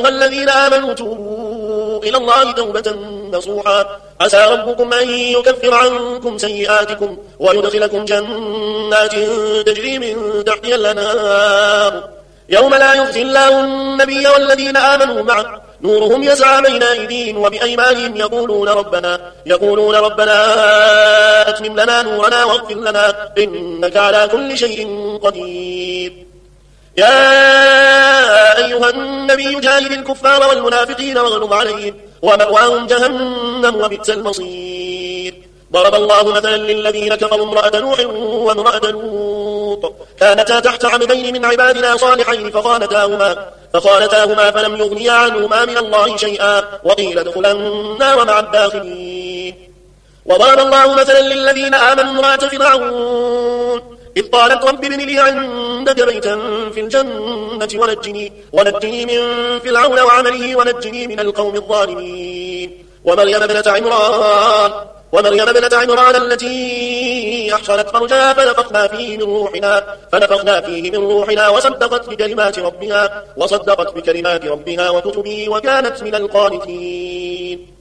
أيها الذين آمنوا توبوا إلى الله توبة نصوحا عسى ربكم أن يكفر عنكم سيئاتكم ويدخلكم جنات تجري من تحتها الأنهار يوم لا يخزي الله النبي والذين آمنوا معه نورهم يسعى بين أيديهم وبأيمانهم يقولون ربنا أتمم لنا نورنا واغفر لنا إنك على كل شيء قدير. يا أيها النبي جاهد الكفار والمنافقين واغلظ عليهم ومأواهم جهنم وبئس المصير. ضرب الله مثلا للذين كفروا امرأة نوح وامرأة لوط كانتا تحت عبدين من عبادنا صالحين فخانتاهما فلم يغنيا عنهما من الله شيئا وقيل ادخلا النار مع الداخلين. وضرب الله مثلا للذين آمنوا امرأة فرعون إذ قالت رب ابن لي عندك بيتا في الجنة ونجني من فرعون وعمله ونجني من القوم الظالمين. ومريم ابنة عمران التي أحصنت فرجها فنفخنا فيه من روحنا وصدقت بكلمات ربها وكتبه وكانت من القانتين.